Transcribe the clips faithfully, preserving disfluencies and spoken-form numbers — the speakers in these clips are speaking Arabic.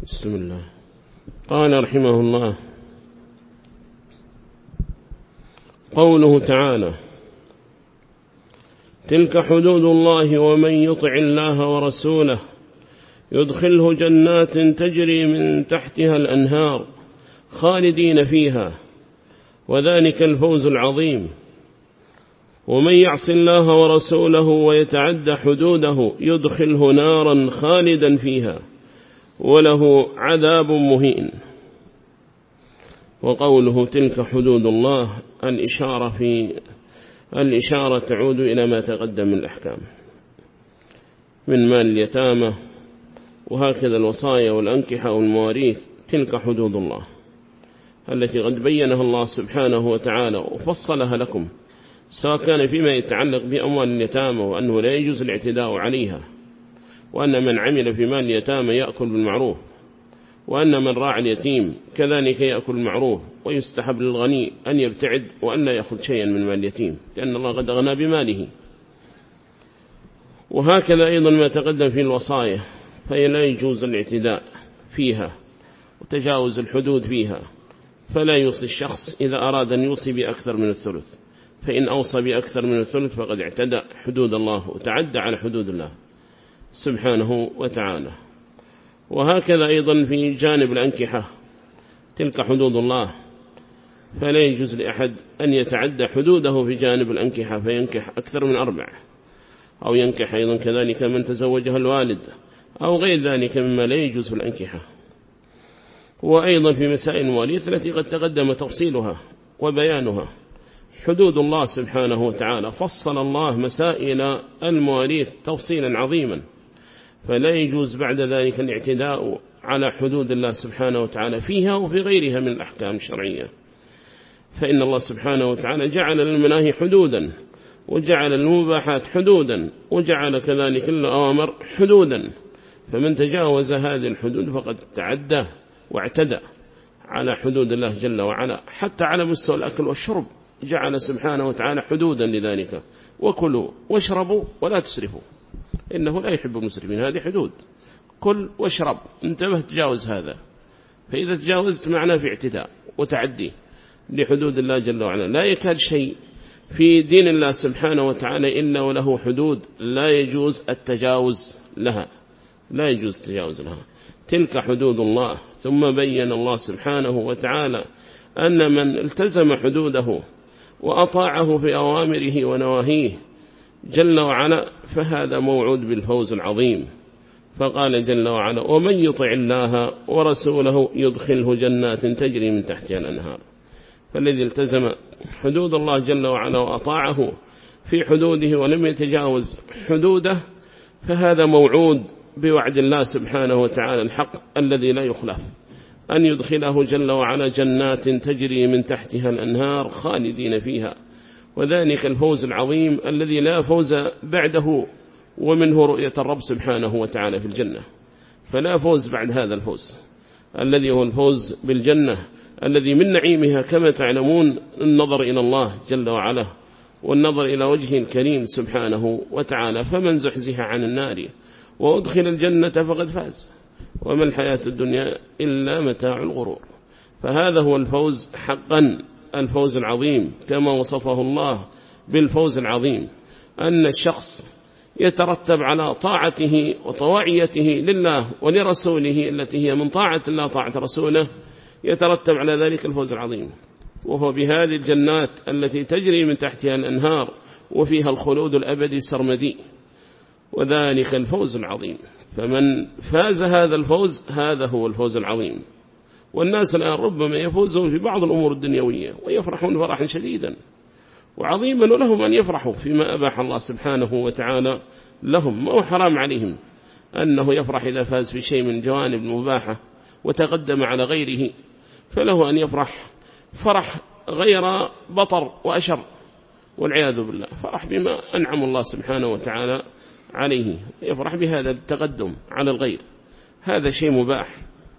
بسم الله. قال رحمه الله: قوله تعالى: تلك حدود الله ومن يطع الله ورسوله يدخله جنات تجري من تحتها الأنهار خالدين فيها وذلك الفوز العظيم. ومن يعص الله ورسوله ويتعد حدوده يدخله نارا خالدا فيها وله عذاب مهين. وقوله تلك حدود الله الإشارة في الإشارة تعود إلى ما تقدم من الأحكام من مال اليتامى، وهكذا الوصايا والأنكحة والمواريث تلك حدود الله التي قد بينها الله سبحانه وتعالى وفصلها لكم، سواء كان فيما يتعلق بأموال اليتامى وأنه لا يجوز الاعتداء عليها، وأن من عمل في مال اليتامى يأكل بالمعروف، وأن من راعى اليتيم كذلك يأكل بالمعروف، ويستحب للغني أن يبتعد وأن لا يأخذ شيئا من مال اليتيم لأن الله قد أغنى بماله. وهكذا أيضا ما تقدم في الوصايا، فهي لا يجوز الاعتداء فيها وتجاوز الحدود فيها، فلا يوصي الشخص إذا أراد أن يوصي بأكثر من الثلث، فإن أوصى بأكثر من الثلث فقد اعتدى حدود الله وتعدى على حدود الله سبحانه وتعالى. وهكذا أيضا في جانب الأنكحة تلك حدود الله، فلا يجوز لأحد أن يتعدى حدوده في جانب الأنكحة فينكح أكثر من أربع، أو ينكح أيضا كذلك من تزوجها الوالد أو غير ذلك مما لا يجوز في الأنكحة. وأيضا في مسائل المواريث التي قد تقدم تفصيلها وبيانها حدود الله سبحانه وتعالى، فصل الله مسائل المواريث تفصيلا عظيما، فلا يجوز بعد ذلك الاعتداء على حدود الله سبحانه وتعالى فيها وفي غيرها من الأحكام الشرعية، فإن الله سبحانه وتعالى جعل للمناهي حدودا، وجعل المباحات حدودا، وجعل كذلك الأوامر حدودا، فمن تجاوز هذه الحدود فقد تعدى واعتدى على حدود الله جل وعلا. حتى على مستوى الأكل والشرب جعل سبحانه وتعالى حدودا لذلك: وكلوا واشربوا ولا تسرفوا إنه لا يحب المسرفين. هذه حدود، كل واشرب، انتبه تجاوز هذا، فإذا تجاوزت معنا في اعتداء وتعدي لحدود الله جل وعلا. لا يكاد شيء في دين الله سبحانه وتعالى إلا وله حدود لا يجوز التجاوز لها، لا يجوز التجاوز لها. تلك حدود الله. ثم بين الله سبحانه وتعالى أن من التزم حدوده وأطاعه في أوامره ونواهيه جل وعلا فهذا موعود بالفوز العظيم. فقال جل وعلا: ومن يطع الله ورسوله يدخله جنات تجري من تحتها الأنهار. فالذي التزم حدود الله جل وعلا وأطاعه في حدوده ولم يتجاوز حدوده فهذا موعود بوعد الله سبحانه وتعالى الحق الذي لا يخلف، أن يدخله جل وعلا جنات تجري من تحتها الأنهار خالدين فيها، وذلك الفوز العظيم الذي لا فوز بعده، ومنه رؤية الرب سبحانه وتعالى في الجنة. فلا فوز بعد هذا الفوز الذي هو الفوز بالجنة، الذي من نعيمها كما تعلمون النظر إلى الله جل وعلا والنظر إلى وجهه الكريم سبحانه وتعالى. فمن زحزح عن النار وأدخل الجنة فقد فاز، وما الحياة الدنيا إلا متاع الغرور. فهذا هو الفوز حقا، الفوز العظيم كما وصفه الله بالفوز العظيم، أن الشخص يترتب على طاعته وطواعيته لله ولرسوله التي هي من طاعة الله طاعة رسوله، يترتب على ذلك الفوز العظيم، وهو بهذه الجنات التي تجري من تحتها الأنهار وفيها الخلود الأبدي سرمدي، وذلك الفوز العظيم. فمن فاز هذا الفوز هذا هو الفوز العظيم. والناس الآن ربما يفوزون في بعض الأمور الدنيوية ويفرحون فرحا شديدا وعظيما، ولهم أن يفرحوا فيما أباح الله سبحانه وتعالى لهم، ما هو حرام عليهم أنه يفرح إذا فاز في شيء من جوانب المباحة وتقدم على غيره، فله أن يفرح فرح غير بطر وأشر والعياذ بالله، فرح بما أنعم الله سبحانه وتعالى عليه، يفرح بهذا التقدم على الغير، هذا شيء مباح.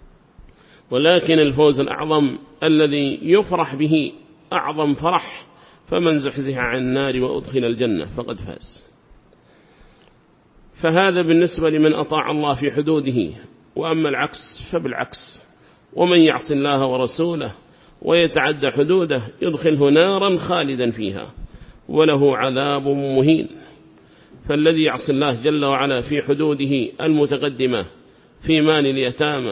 ولكن الفوز الأعظم الذي يفرح به أعظم فرح: فمن زحزح عن النار وأدخل الجنة فقد فاز. فهذا بالنسبة لمن أطاع الله في حدوده وأما العكس فبالعكس. ومن يعص الله ورسوله ويتعدى حدوده يدخله نارا خالدا فيها وله عذاب مهين. فالذي يعص الله جل وعلا في حدوده المتقدمة في مال اليتامى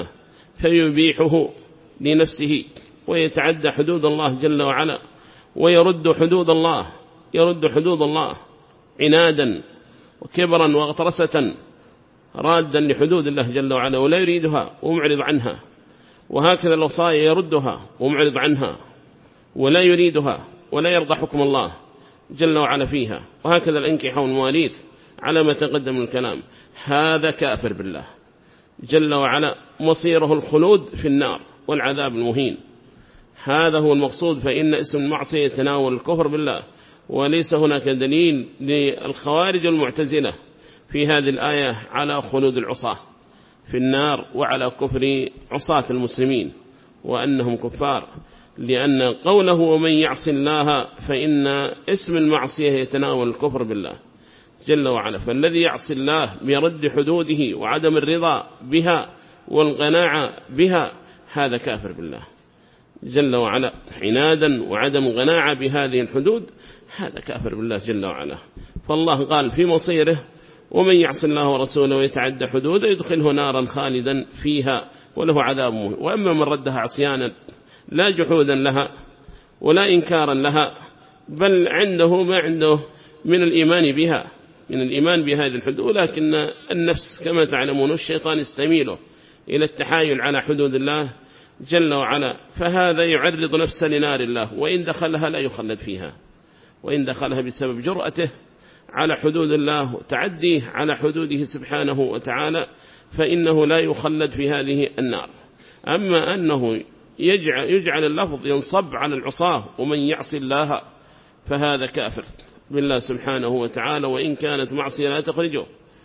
فيبيحه لنفسه ويتعدى حدود الله جل وعلا ويرد حدود الله يرد حدود الله عنادا وكبرا واغترسة رادا لحدود الله جل وعلا ولا يريدها ومعرض عنها. وهكذا الوصايا يردها ومعرض عنها ولا يريدها ولا يرضى حكم الله جل وعلا فيها. وهكذا الأنكحة والمواليث على ما تقدم من الكلام. هذا كافر بالله جل وعلا مصيره الخلود في النار والعذاب المهين. هذا هو المقصود. فإن اسم المعصية يتناول الكفر بالله. وليس هناك دليل للخوارج المعتزلة في هذه الآية على خلود العصاة في النار وعلى كفر عصاة المسلمين وأنهم كفار، لأن قوله ومن يعص الله فإن اسم المعصية يتناول الكفر بالله جل وعلا. فالذي يعصي الله بيرد حدوده وعدم الرضا بها والقناعة بها هذا كافر بالله جل وعلا. عنادا وعدم قناعة بهذه الحدود هذا كافر بالله جل وعلا. فالله قال في مصيره ومن يعص الله ورسوله ويتعدى حدوده يدخله نارا خالدا فيها وله عذاب مهين. وأما من ردها عصيانا لا جحودا لها ولا إنكارا لها بل عنده ما عنده من الإيمان بها من الإيمان بهذه الحدود، لكن النفس كما تعلمون الشيطان يستميله إلى التحايل على حدود الله جل وعلا. فهذا يعرض نفسه لنار الله وإن دخلها لا يخلد فيها، وإن دخلها بسبب جرأته على حدود الله وتعديه على حدوده سبحانه وتعالى فإنه لا يخلد في هذه النار. أما أنه يجعل, يجعل اللفظ ينصب على العصاه ومن يعص الله فهذا كافر بالله سبحانه وتعالى، وإن كانت معصية لا تخرجه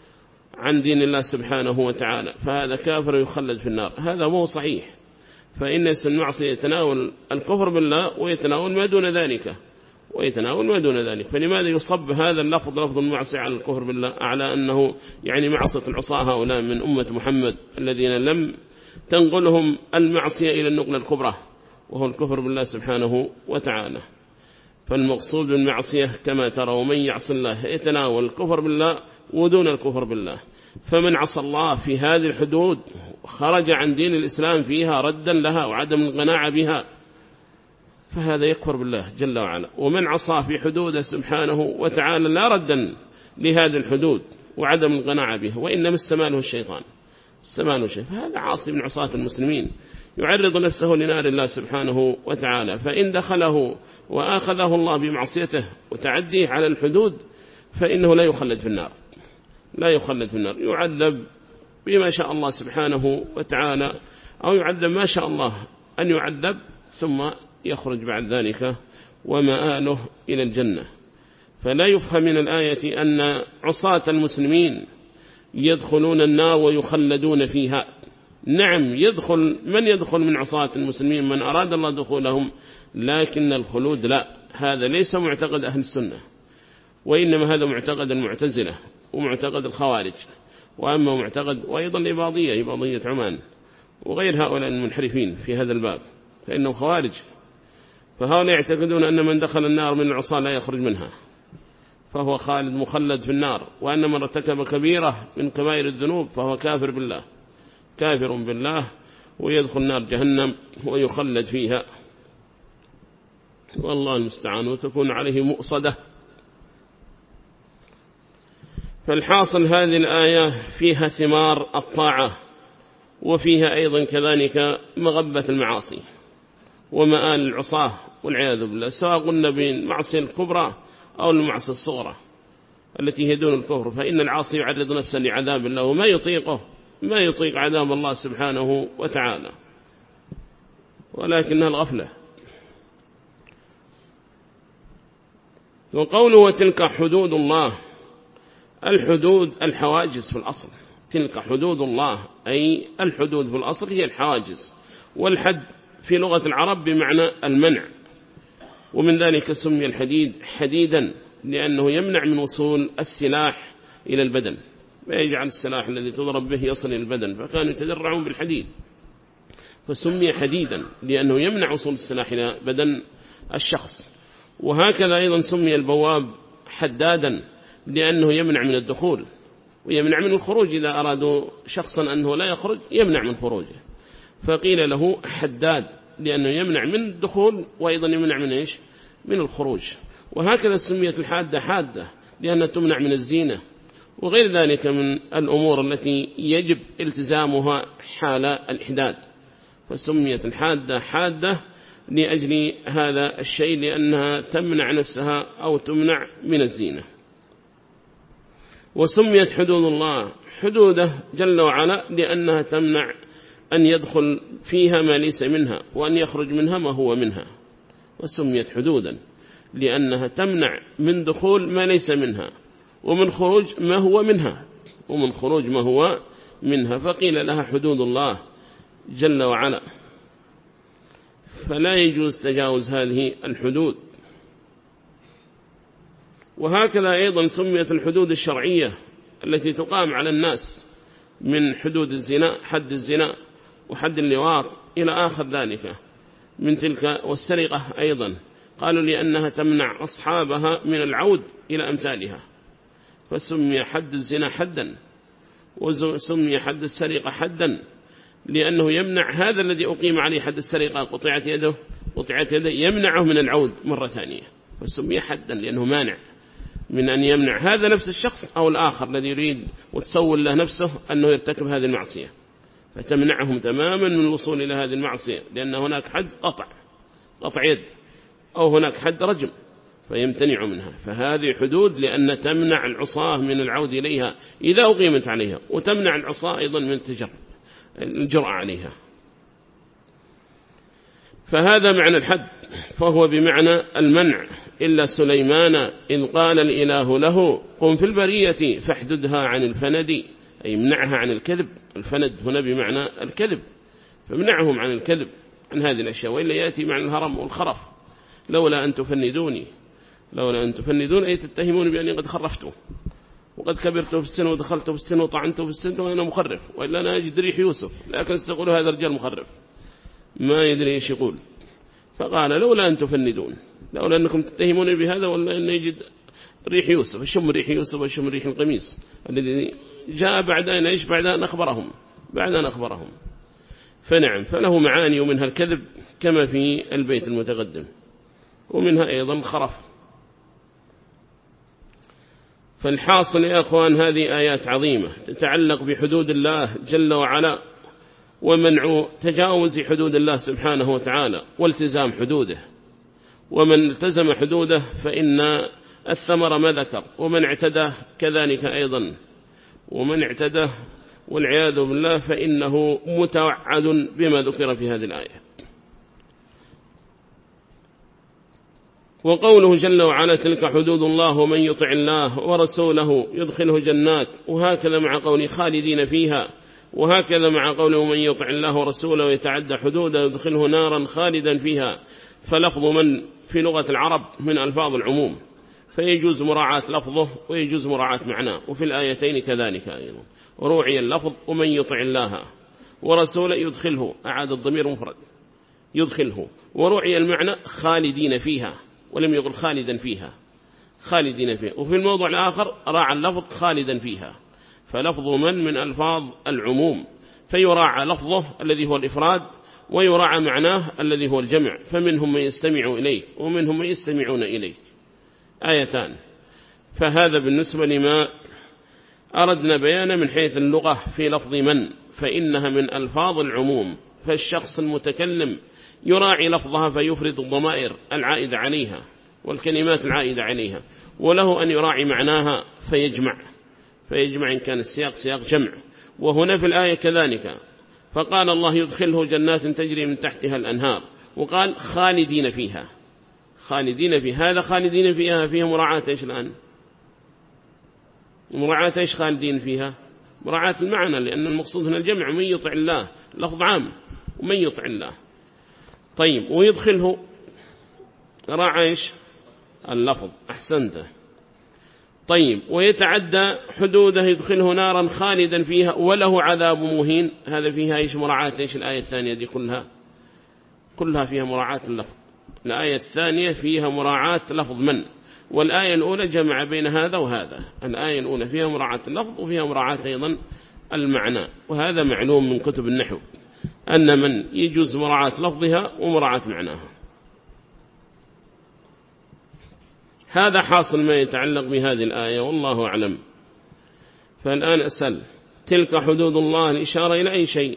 عن دين الله سبحانه وتعالى فهذا كافر يخلد في النار. هذا مو صحيح. فإن اسم المعصية يتناول الكفر بالله ويتناول ما دون ذلك ويتناول ما دون ذلك. فلماذا يصب هذا اللفظ لفظ المعصية على الكفر بالله على أنه يعني معصية العصاة هؤلاء من أمة محمد الذين لم تنقلهم المعصية إلى النقلة الكبرى وهو الكفر بالله سبحانه وتعالى. فالمقصود بالمعصية كما ترى ومن يعص الله يتناول الكفر بالله ودون الكفر بالله. فمن عصى الله في هذه الحدود خرج عن دين الإسلام فيها ردا لها وعدم القناعة بها فهذا يكفر بالله جل وعلا. ومن عصى في حدوده سبحانه وتعالى لا ردا لهذه الحدود وعدم القناعة بها وإنما استماله الشيطان استماله الشيطان فهذا عاصي من عصاة المسلمين يعرض نفسه لنار الله سبحانه وتعالى. فإن دخله وآخذه الله بمعصيته وتعديه على الحدود فإنه لا يخلد في النار لا يخلد في النار يعذب بما شاء الله سبحانه وتعالى أو يعذب ما شاء الله أن يعذب ثم يخرج بعد ذلك ومآله إلى الجنة. فلا يفهم من الآية أن عصاة المسلمين يدخلون النار ويخلدون فيها. نعم يدخل من يدخل من عصاة المسلمين من أراد الله دخولهم، لكن الخلود لا، هذا ليس معتقد أهل السنة وإنما هذا معتقد المعتزلة ومعتقد الخوارج. وأما معتقد وأيضا الإباضية إباضية عمان وغير هؤلاء المنحرفين في هذا الباب فإنهم خوارج. فهؤلاء يعتقدون أن من دخل النار من العصاة لا يخرج منها فهو خالد مخلد في النار، وأن من ارتكب كبيرة من كبائر الذنوب فهو كافر بالله كافر بالله ويدخل نار جهنم ويخلد فيها والله المستعان وتكون عليه مؤصدة. فالحاصل هذه الآية فيها ثمار الطاعة وفيها أيضا كذلك مغبة المعاصي ومآل العصاة والعياذ بالله، سواء قلنا بالمعصية الكبرى أو المعصية الصغرى التي هي دون الكفر. فإن العاصي يعرض نفسه لعذاب الله وما يطيقه ما يطيق عذاب الله سبحانه وتعالى، ولكنها الغفلة. وقوله وتلك حدود الله، الحدود الحواجز في الأصل، تلك حدود الله أي الحدود في الأصل هي الحواجز، والحد في لغة العرب بمعنى المنع، ومن ذلك سمي الحديد حديدا لأنه يمنع من وصول السلاح إلى البدن ما يجعل السلاح الذي تضرب به يصل البدن، فكانوا يتدرعون بالحديد فسمي حديدا لأنه يمنع وصول السلاح إلى بدن الشخص. وهكذا أيضا سمي البواب حدادا لأنه يمنع من الدخول ويمنع من الخروج، إذا أرادوا شخصا أنه لا يخرج يمنع من خروجه، فقيل له حداد لأنه يمنع من الدخول وأيضا يمنع من إيش؟ من الخروج. وهكذا سميت الحادة حادة لأنها تمنع من الزينة وغير ذلك من الأمور التي يجب التزامها حال الإحداد، فسميت الحادة حادة لأجل هذا الشيء لأنها تمنع نفسها أو تمنع من الزينة. وسميت حدود الله حدوده جل وعلا لأنها تمنع أن يدخل فيها ما ليس منها وأن يخرج منها ما هو منها، وسميت حدودا لأنها تمنع من دخول ما ليس منها ومن خروج ما هو منها ومن خروج ما هو منها، فقيل لها حدود الله جل وعلا، فلا يجوز تجاوز هذه الحدود. وهكذا أيضا سميت الحدود الشرعية التي تقام على الناس من حدود الزنا، حد الزنا وحد اللواط إلى آخر ذلك من تلك، والسرقة أيضا قالوا لأنها تمنع أصحابها من العود إلى أمثالها، فسمي حد الزنا حدا وسمي حد السرقة حدا لأنه يمنع هذا الذي أقيم عليه حد السرقة قطعت يده قطعت يده يمنعه من العود مرة ثانية، فسمي حدا لأنه مانع من أن يمنع هذا نفس الشخص أو الآخر الذي يريد وتسول له نفسه أنه يرتكب هذه المعصية، فتمنعهم تماما من الوصول إلى هذه المعصية، لأن هناك حد قطع قطع يد أو هناك حد رجم فيمتنع منها. فهذه حدود لأن تمنع العصاة من العود إليها إذا أقيمت عليها، وتمنع العصاة أيضا من التجرب الجرأة عليها. فهذا معنى الحد، فهو بمعنى المنع. إلا سليمان إذ قال الإله له قم في البرية فاحددها عن الفند، أي منعها عن الكذب. الفند هنا بمعنى الكذب، فمنعهم عن الكذب عن هذه الأشياء، وإلا يأتي معنى الهرم والخرف. لولا أن تفندوني لولا أن تفندون أي تتهمون بأني قد خرفته وقد كبرت في السن ودخلت في السن وطعنت في السن وأنا مخرف، وإلا أنا أجد ريح يوسف، لكن استقول هذا الرجال مخرف ما يدري إيش يقول. فقال لولا أن تفندون، لولا أنكم تتهمون بهذا ولا أن يجد ريح يوسف، الشم ريح يوسف والشم ريح القميص الذي جاء بعد أن إيش بعد أن أخبرهم بعد أن أخبرهم فنعم، فله معاني ومنها الكذب كما في البيت المتقدم، ومنها أيضا الخرف. فالحاصل يا أخوان هذه آيات عظيمة تتعلق بحدود الله جل وعلا، ومنع تجاوز حدود الله سبحانه وتعالى والتزام حدوده. ومن التزم حدوده فإن الثمر ما ذكر، ومن اعتدى كذلك أيضا، ومن اعتدى والعياذ بالله فإنه متوعد بما ذكر في هذه الآية. وقوله جل وعلا تلك حدود الله ومن يطع الله ورسوله يدخله جنات، وهكذا مع قوله خالدين فيها، وهكذا مع قوله من يطع الله ورسوله ويتعدى حدوده يدخله نارا خالدا فيها. فلفظ من في لغة العرب من ألفاظ العموم، فيجوز مراعاة لفظه ويجوز مراعاة معناه، وفي الآيتين كذلك أيضا وروعي اللفظ ومن يطع الله ورسوله يدخله، أعاد الضمير مفرد يدخله، وروعي المعنى خالدين فيها ولم يقل خالدا فيها خالدين فيها. وفي الموضوع الآخر راعى اللفظ خالدا فيها، فلفظ من من ألفاظ العموم، فيراعى لفظه الذي هو الإفراد ويراعى معناه الذي هو الجمع، فمنهم من يستمع إليه ومنهم من يستمعون إليه، آيتان. فهذا بالنسبة لما أردنا بيانا من حيث اللغة في لفظ من، فإنها من ألفاظ العموم، فالشخص المتكلم يراعي لفظها فيفرد الضمائر العائدة عليها والكلمات العائدة عليها، وله أن يراعي معناها فيجمع فيجمع إن كان السياق سياق جمع. وهنا في الآية كذلك، فقال الله يدخله جنات تجري من تحتها الأنهار، وقال خالدين فيها خالدين فيها. هذا خالدين فيها فيها مراعاة إيش الآن؟ مراعاة إيش خالدين فيها؟ مراعاة المعنى، لأن المقصود هنا الجمع، من يطع الله لفظ عام ومن يطع الله. طيب ويدخله راعى إيش اللفظ، أحسنته. طيب ويتعدى حدوده يدخله نارا خالدا فيها وله عذاب مهين، هذا فيها إيش مراعاة إيش الآية الثانية دي كلها كلها فيها مراعاة اللفظ. الآية الثانية فيها مراعاة لفظ من، والآية الأولى جمع بين هذا وهذا. الآية الأولى فيها مراعاة اللفظ وفيها مراعاة أيضا المعنى، وهذا معلوم من كتب النحو أن من يجوز مراعاة لفظها ومراعاة معناها. هذا حاصل ما يتعلق بهذه الآية والله أعلم. فالآن أسأل، تلك حدود الله الإشارة إلى أي شيء؟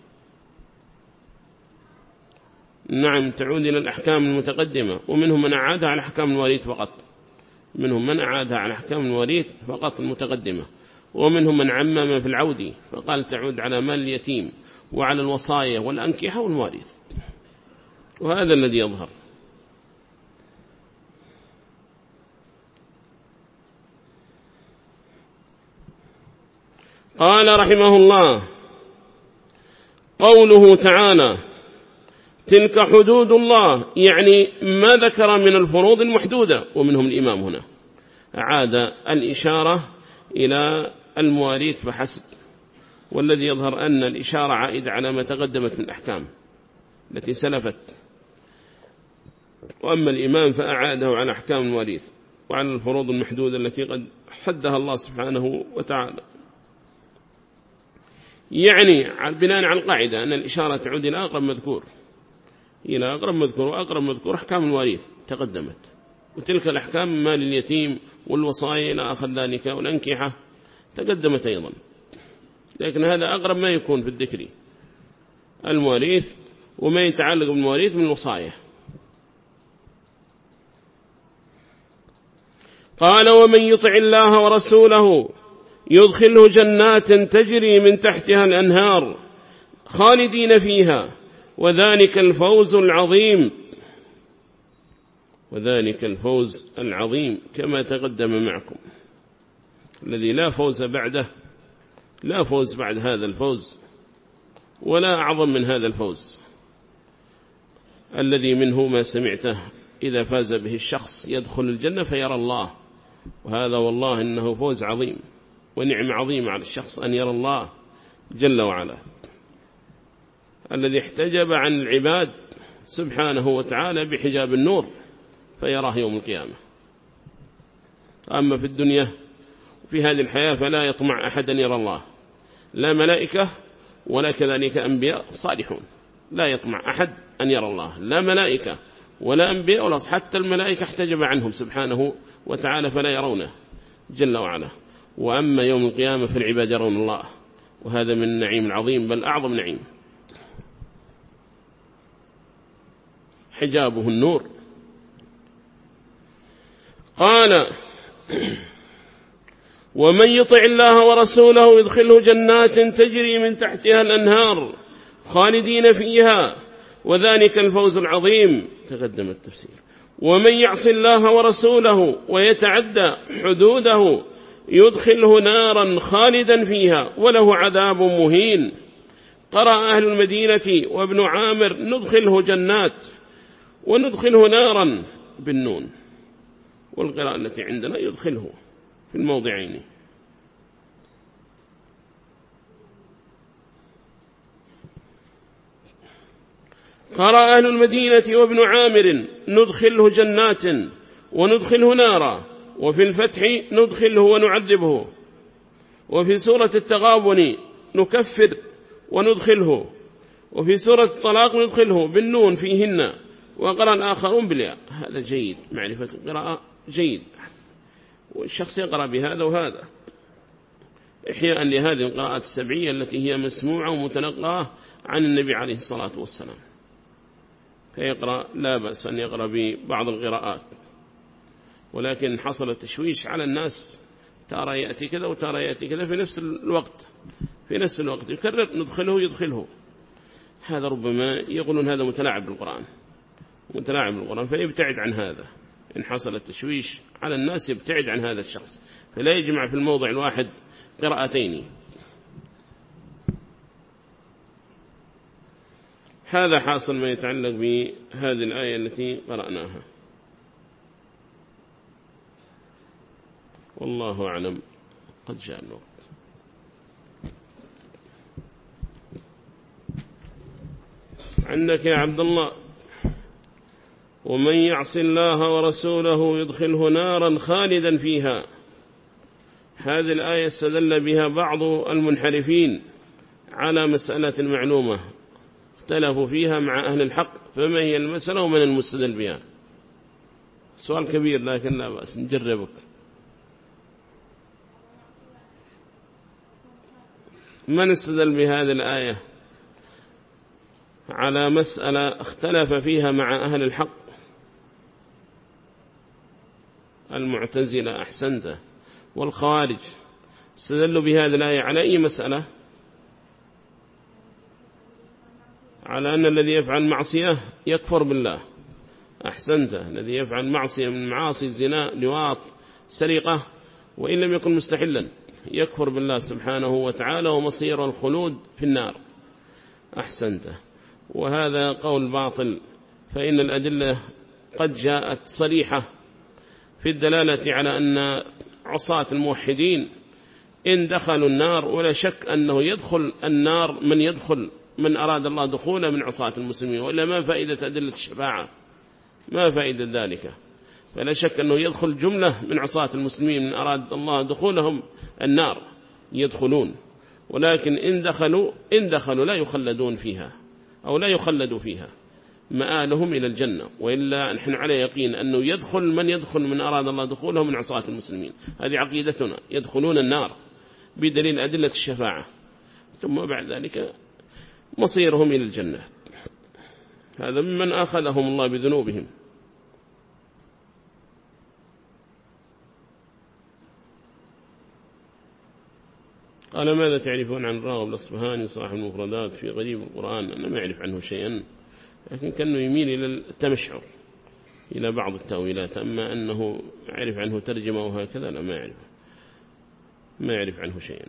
نعم تعود إلى الأحكام المتقدمة، ومنهم من أعادها على أحكام الوريث فقط، منهم من أعادها على أحكام الوريث فقط المتقدمة، ومنهم من عمم في العود فقال تعود على مال اليتيم وعلى الوصايا والأنكحة والمواريث، وهذا الذي يظهر. قال رحمه الله قوله تعالى تلك حدود الله، يعني ما ذكر من الفروض المحدودة، ومنهم الإمام هنا أعاد الإشارة إلى المواريث فحسب، والذي يظهر أن الإشارة عائدة على ما تقدمت من الأحكام التي سلفت، وأما الإمام فأعاده على أحكام المواريث وعلى الفروض المحدودة التي قد حدها الله سبحانه وتعالى. يعني بناء على القاعدة أن الإشارة تعود إلى أقرب مذكور، إلى أقرب مذكور، وأقرب مذكور أحكام الواريث تقدمت، وتلك الأحكام مال اليتيم والوصايا إلى آخر ذلك والأنكحة تقدمت أيضا، لكن هذا أقرب ما يكون في الذكر المواريث وما يتعلق بالمواريث من الوصايا. قال ومن يطع الله ورسوله يدخله جنات تجري من تحتها الأنهار خالدين فيها وذلك الفوز العظيم، وذلك الفوز العظيم كما تقدم معكم، الذي لا فوز بعده، لا فوز بعد هذا الفوز ولا أعظم من هذا الفوز، الذي منه ما سمعته إذا فاز به الشخص يدخل الجنة فيرى الله، وهذا والله إنه فوز عظيم ونعم عظيمة على الشخص أن يرى الله جل وعلا، الذي احتجب عن العباد سبحانه وتعالى بحجاب النور فيراه يوم القيامة. أما في الدنيا في هذه الحياة فلا يطمع أحد أن يرى الله، لا ملائكة ولا كذلك أنبياء صالحون، لا يطمع أحد أن يرى الله، لا ملائكة ولا أنبياء ولا، حتى الملائكة احتجب عنهم سبحانه وتعالى فلا يرونه جل وعلا. وأما يوم القيامة فالعباد يرون الله، وهذا من النعيم العظيم بل أعظم نعيم، حجابه النور. قال ومن يطع الله ورسوله يدخله جنات تجري من تحتها الأنهار خالدين فيها وذلك الفوز العظيم، تقدم التفسير. ومن يعص الله ورسوله ويتعدى حدوده يدخله نارا خالدا فيها وله عذاب مهين. قرأ أهل المدينة وابن عامر ندخله جنات وندخله نارا بالنون، والقراءة التي عندنا يدخله في الموضعين. قرأ أهل المدينة وابن عامر ندخله جنات وندخله نارا، وفي الفتح ندخله ونعذبه، وفي سورة التغابن نكفر وندخله، وفي سورة الطلاق ندخله بالنون فيهن، وقرأ الآخرون بالياء. هذا جيد، معرفة القراءة جيد، والشخص يقرأ بهذا وهذا إحياء لهذه القراءات السبعية التي هي مسموعة ومتلقاة عن النبي عليه الصلاة والسلام، فيقرأ لا بأس أن يقرأ ببعض القراءات، ولكن حصل تشويش على الناس، ترى يأتي كذا وترى يأتي كذا في نفس الوقت في نفس الوقت يكرر ندخله يدخله، هذا ربما يقولون هذا متلاعب بالقرآن متلاعب بالقرآن، فيبتعد عن هذا. إن حصل التشويش على الناس يبتعد عن هذا الشخص، فلا يجمع في الموضع الواحد قراءتين. هذا حاصل ما يتعلق بهذه الآية التي قرأناها. والله أعلم. قد جاء الوقت. عندك يا عبد الله: ومن يعص الله ورسوله يدخله نارا خالدا فيها. هذه الآية استدل بها بعض المنحرفين على مسألة معلومة اختلفوا فيها مع أهل الحق، فما هي المسألة ومن المستدل بها؟ سؤال كبير لكن لا بأس نجربك. من استدل بهذه الآية على مسألة اختلف فيها مع أهل الحق؟ المعتزلة. أحسنت. والخوارج استدلوا بهذه الآية على أي مسألة؟ على أن الذي يفعل معصية يكفر بالله. أحسنت. الذي يفعل معصية من معاصي الزنا لواط سرقة وإن لم يكن مستحلا يكفر بالله سبحانه وتعالى ومصير الخلود في النار. أحسنت. وهذا قول باطل، فإن الأدلة قد جاءت صريحة في الدلالة على أن عصاة الموحدين إن دخلوا النار، ولا شك أنه يدخل النار من يدخل من أراد الله دخوله من عصاة المسلمين، وإلا ما فائدة أدلة الشفاعة؟ ما فائدة ذلك؟ فلا شك أنه يدخل جملة من عصاة المسلمين من أراد الله دخولهم النار يدخلون، ولكن إن دخلوا إن دخلوا لا يخلدون فيها أو لا يخلدوا فيها، مآلهم إلى الجنة. وإلا نحن على يقين أنه يدخل من يدخل من أراد الله دخولهم من عصاة المسلمين، هذه عقيدتنا، يدخلون النار بدليل أدلة الشفاعة، ثم بعد ذلك مصيرهم إلى الجنة. هذا ممن أخذهم الله بذنوبهم. قال: ماذا تعرفون عن الراغب الأصفهاني صاحب المفردات في غريب القرآن؟ أنا ما أعرف عنه شيئا، لكن كأنه يميل إلى التمشعر إلى بعض التأويلات، أما أنه أعرف عنه ترجمة وهكذا لا، ما أعرف ما أعرف عنه شيئا.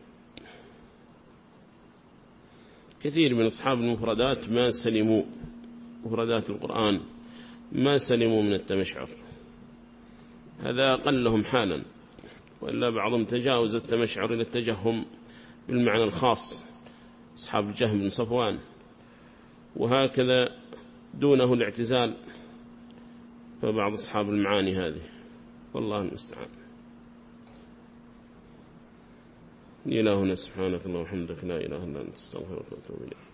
كثير من أصحاب المفردات ما سلموا، مفردات القرآن ما سلموا من التمشعر، هذا أقلهم حالا، وإلا بعضهم تجاوز التمشعر إلى التجهم بالمعنى الخاص، أصحاب الجهم بن صفوان، وهكذا دونه الاعتزال، فبعض أصحاب المعاني هذه، والله المستعان. إلهنا سبحانك اللهم وبحمدك لا إله إلا أنت، استغفرك وأتوب إليك.